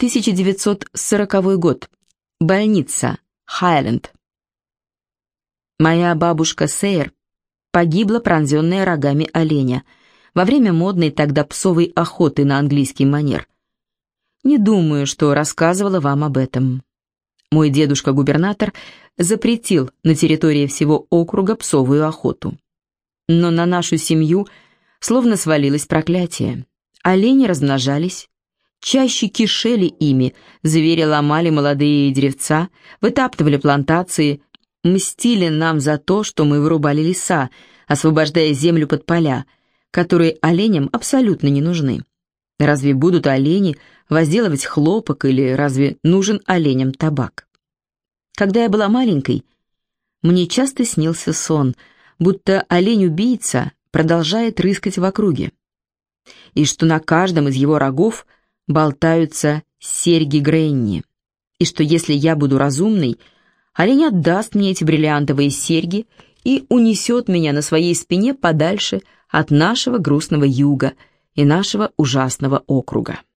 1940 год. Больница. Хайленд. Моя бабушка Сейр погибла, пронзенная рогами оленя, во время модной тогда псовой охоты на английский манер. Не думаю, что рассказывала вам об этом. Мой дедушка-губернатор запретил на территории всего округа псовую охоту. Но на нашу семью словно свалилось проклятие. Олени размножались, чаще кишели ими, звери ломали молодые деревца, вытаптывали плантации, мстили нам за то, что мы вырубали леса, освобождая землю под поля, которые оленям абсолютно не нужны. Разве будут олени возделывать хлопок или разве нужен оленям табак? Когда я была маленькой, мне часто снился сон, будто олень-убийца продолжает рыскать в округе, и что на каждом из его рогов болтаются серьги Гренни, и что если я буду разумной, олень отдаст мне эти бриллиантовые серьги и унесет меня на своей спине подальше от нашего грустного юга и нашего ужасного округа.